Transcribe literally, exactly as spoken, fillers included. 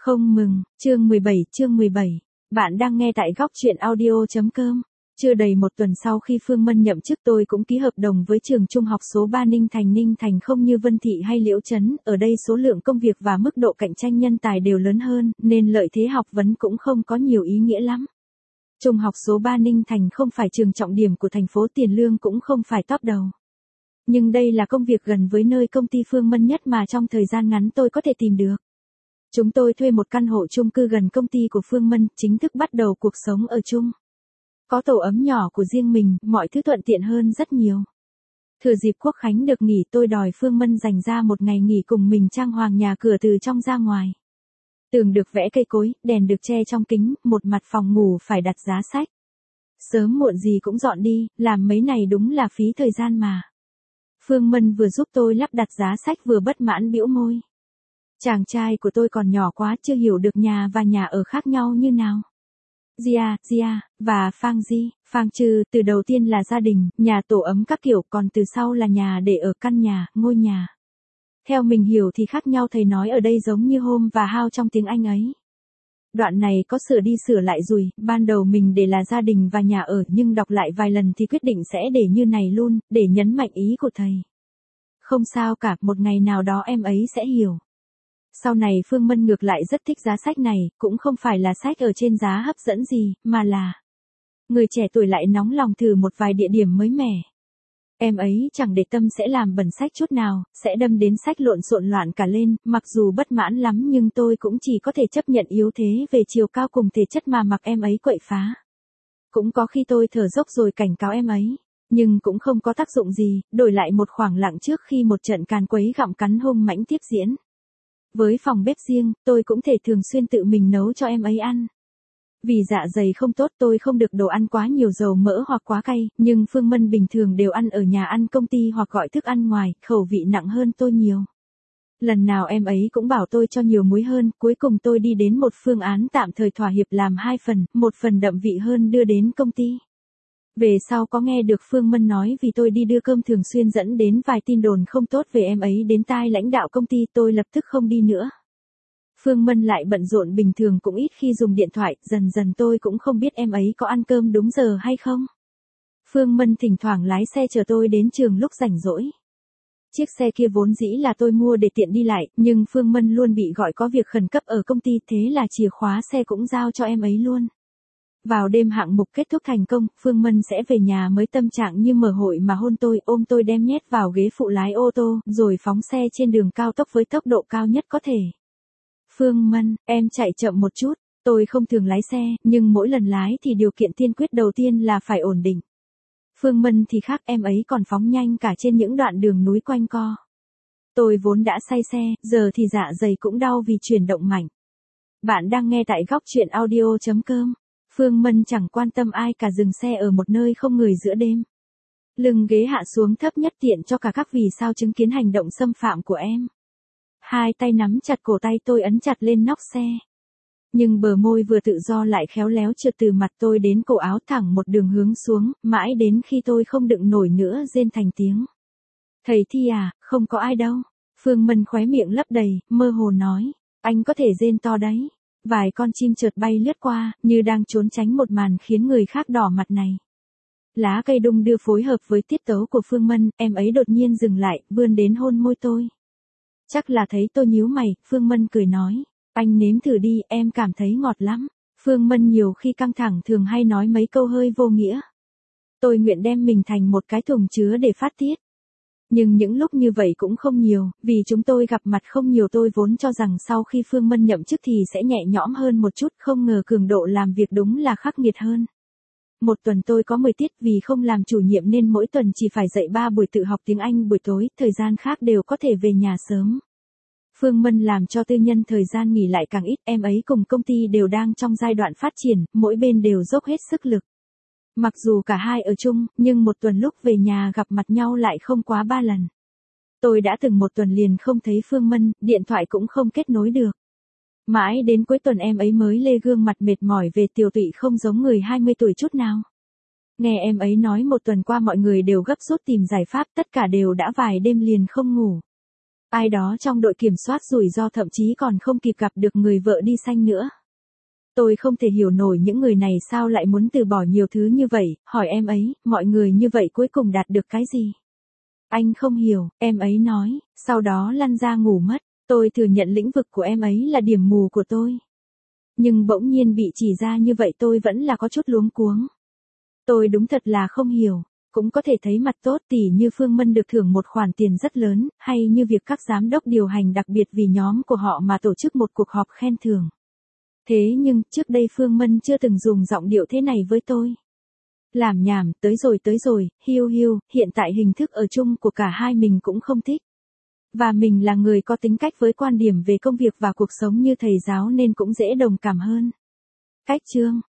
Không mừng, chương mười bảy, chương mười bảy. Bạn đang nghe tại góc truyện audio chấm com. Chưa đầy một tuần sau khi Phương Mân nhậm chức tôi cũng ký hợp đồng với trường trung học số ba Ninh Thành. Ninh Thành không như Vân Thị hay Liễu Trấn, ở đây số lượng công việc và mức độ cạnh tranh nhân tài đều lớn hơn, nên lợi thế học vấn cũng không có nhiều ý nghĩa lắm. Trung học số ba Ninh Thành không phải trường trọng điểm của thành phố, tiền lương cũng không phải top đầu. Nhưng đây là công việc gần với nơi công ty Phương Mân nhất mà trong thời gian ngắn tôi có thể tìm được. Chúng tôi thuê một căn hộ chung cư gần công ty của Phương Mân, chính thức bắt đầu cuộc sống ở chung. Có tổ ấm nhỏ của riêng mình, mọi thứ thuận tiện hơn rất nhiều. Thừa dịp Quốc Khánh được nghỉ, tôi đòi Phương Mân dành ra một ngày nghỉ cùng mình trang hoàng nhà cửa từ trong ra ngoài. Tường được vẽ cây cối, đèn được che trong kính, một mặt phòng ngủ phải đặt giá sách. Sớm muộn gì cũng dọn đi, làm mấy này đúng là phí thời gian mà. Phương Mân vừa giúp tôi lắp đặt giá sách vừa bất mãn bĩu môi. Chàng trai của tôi còn nhỏ quá, chưa hiểu được nhà và nhà ở khác nhau như nào. Gia, Gia, và Phang Di, Phang Trừ, từ đầu tiên là gia đình, nhà tổ ấm các kiểu, còn từ sau là nhà để ở, căn nhà, ngôi nhà. Theo mình hiểu thì khác nhau, thầy nói ở đây giống như home và house trong tiếng Anh ấy. Đoạn này có sửa đi sửa lại rồi, ban đầu mình để là gia đình và nhà ở, nhưng đọc lại vài lần thì quyết định sẽ để như này luôn, để nhấn mạnh ý của thầy. Không sao cả, một ngày nào đó em ấy sẽ hiểu. Sau này Phương Mân ngược lại rất thích giá sách này, cũng không phải là sách ở trên giá hấp dẫn gì, mà là người trẻ tuổi lại nóng lòng thử một vài địa điểm mới mẻ. Em ấy chẳng để tâm sẽ làm bẩn sách chút nào, sẽ đâm đến sách lộn xộn loạn cả lên, mặc dù bất mãn lắm nhưng tôi cũng chỉ có thể chấp nhận yếu thế về chiều cao cùng thể chất mà mặc em ấy quậy phá. Cũng có khi tôi thở dốc rồi cảnh cáo em ấy, nhưng cũng không có tác dụng gì, đổi lại một khoảng lặng trước khi một trận càn quấy gặm cắn hung mãnh tiếp diễn. Với phòng bếp riêng, tôi cũng thể thường xuyên tự mình nấu cho em ấy ăn. Vì dạ dày không tốt tôi không được đồ ăn quá nhiều dầu mỡ hoặc quá cay, nhưng Phương Mân bình thường đều ăn ở nhà ăn công ty hoặc gọi thức ăn ngoài, khẩu vị nặng hơn tôi nhiều. Lần nào em ấy cũng bảo tôi cho nhiều muối hơn, cuối cùng tôi đi đến một phương án tạm thời thỏa hiệp làm hai phần, một phần đậm vị hơn đưa đến công ty. Về sau có nghe được Phương Mân nói vì tôi đi đưa cơm thường xuyên dẫn đến vài tin đồn không tốt về em ấy đến tai lãnh đạo công ty, tôi lập tức không đi nữa. Phương Mân lại bận rộn, bình thường cũng ít khi dùng điện thoại, dần dần tôi cũng không biết em ấy có ăn cơm đúng giờ hay không. Phương Mân thỉnh thoảng lái xe chở tôi đến trường lúc rảnh rỗi. Chiếc xe kia vốn dĩ là tôi mua để tiện đi lại, nhưng Phương Mân luôn bị gọi có việc khẩn cấp ở công ty, thế là chìa khóa xe cũng giao cho em ấy luôn. Vào đêm hạng mục kết thúc thành công, Phương Mân sẽ về nhà mới tâm trạng như mở hội mà hôn tôi, ôm tôi đem nhét vào ghế phụ lái ô tô, rồi phóng xe trên đường cao tốc với tốc độ cao nhất có thể. Phương Mân, em chạy chậm một chút, tôi không thường lái xe, nhưng mỗi lần lái thì điều kiện tiên quyết đầu tiên là phải ổn định. Phương Mân thì khác, em ấy còn phóng nhanh cả trên những đoạn đường núi quanh co. Tôi vốn đã say xe, giờ thì dạ dày cũng đau vì chuyển động mạnh. Bạn đang nghe tại góc truyện audio chấm com. Phương Mân chẳng quan tâm ai cả, dừng xe ở một nơi không người giữa đêm. Lưng ghế hạ xuống thấp nhất tiện cho cả các vì sao chứng kiến hành động xâm phạm của em. Hai tay nắm chặt cổ tay tôi, ấn chặt lên nóc xe. Nhưng bờ môi vừa tự do lại khéo léo trượt từ mặt tôi đến cổ áo thẳng một đường hướng xuống, mãi đến khi tôi không đựng nổi nữa rên thành tiếng. Thầy Thi à, không có ai đâu. Phương Mân khóe miệng lấp đầy, mơ hồ nói, anh có thể rên to đấy. Vài con chim chợt bay lướt qua, như đang trốn tránh một màn khiến người khác đỏ mặt này. Lá cây đung đưa phối hợp với tiết tấu của Phương Mân, em ấy đột nhiên dừng lại, vươn đến hôn môi tôi. Chắc là thấy tôi nhíu mày, Phương Mân cười nói, anh nếm thử đi, em cảm thấy ngọt lắm. Phương Mân nhiều khi căng thẳng thường hay nói mấy câu hơi vô nghĩa. Tôi nguyện đem mình thành một cái thùng chứa để phát tiết. Nhưng những lúc như vậy cũng không nhiều, vì chúng tôi gặp mặt không nhiều. Tôi vốn cho rằng sau khi Phương Mân nhậm chức thì sẽ nhẹ nhõm hơn một chút, không ngờ cường độ làm việc đúng là khắc nghiệt hơn. Một tuần tôi có mười tiết, vì không làm chủ nhiệm nên mỗi tuần chỉ phải dạy ba buổi tự học tiếng Anh buổi tối, thời gian khác đều có thể về nhà sớm. Phương Mân làm cho tư nhân thời gian nghỉ lại càng ít, em ấy cùng công ty đều đang trong giai đoạn phát triển, mỗi bên đều dốc hết sức lực. Mặc dù cả hai ở chung, nhưng một tuần lúc về nhà gặp mặt nhau lại không quá ba lần. Tôi đã từng một tuần liền không thấy Phương Mân, điện thoại cũng không kết nối được. Mãi đến cuối tuần em ấy mới lê gương mặt mệt mỏi về, tiều tụy không giống người hai mươi tuổi chút nào. Nghe em ấy nói một tuần qua mọi người đều gấp rút tìm giải pháp, tất cả đều đã vài đêm liền không ngủ. Ai đó trong đội kiểm soát rủi ro thậm chí còn không kịp gặp được người vợ đi xanh nữa. Tôi không thể hiểu nổi những người này sao lại muốn từ bỏ nhiều thứ như vậy, hỏi em ấy, mọi người như vậy cuối cùng đạt được cái gì? Anh không hiểu, em ấy nói, sau đó lăn ra ngủ mất. Tôi thừa nhận lĩnh vực của em ấy là điểm mù của tôi. Nhưng bỗng nhiên bị chỉ ra như vậy tôi vẫn là có chút luống cuống. Tôi đúng thật là không hiểu. Cũng có thể thấy mặt tốt tỉ như Phương Mân được thưởng một khoản tiền rất lớn, hay như việc các giám đốc điều hành đặc biệt vì nhóm của họ mà tổ chức một cuộc họp khen thưởng. Thế nhưng, trước đây Phương Mân chưa từng dùng giọng điệu thế này với tôi. Làm nhảm, tới rồi tới rồi, hiu hiu, hiện tại hình thức ở chung của cả hai mình cũng không thích. Và mình là người có tính cách với quan điểm về công việc và cuộc sống như thầy giáo nên cũng dễ đồng cảm hơn. Cách chương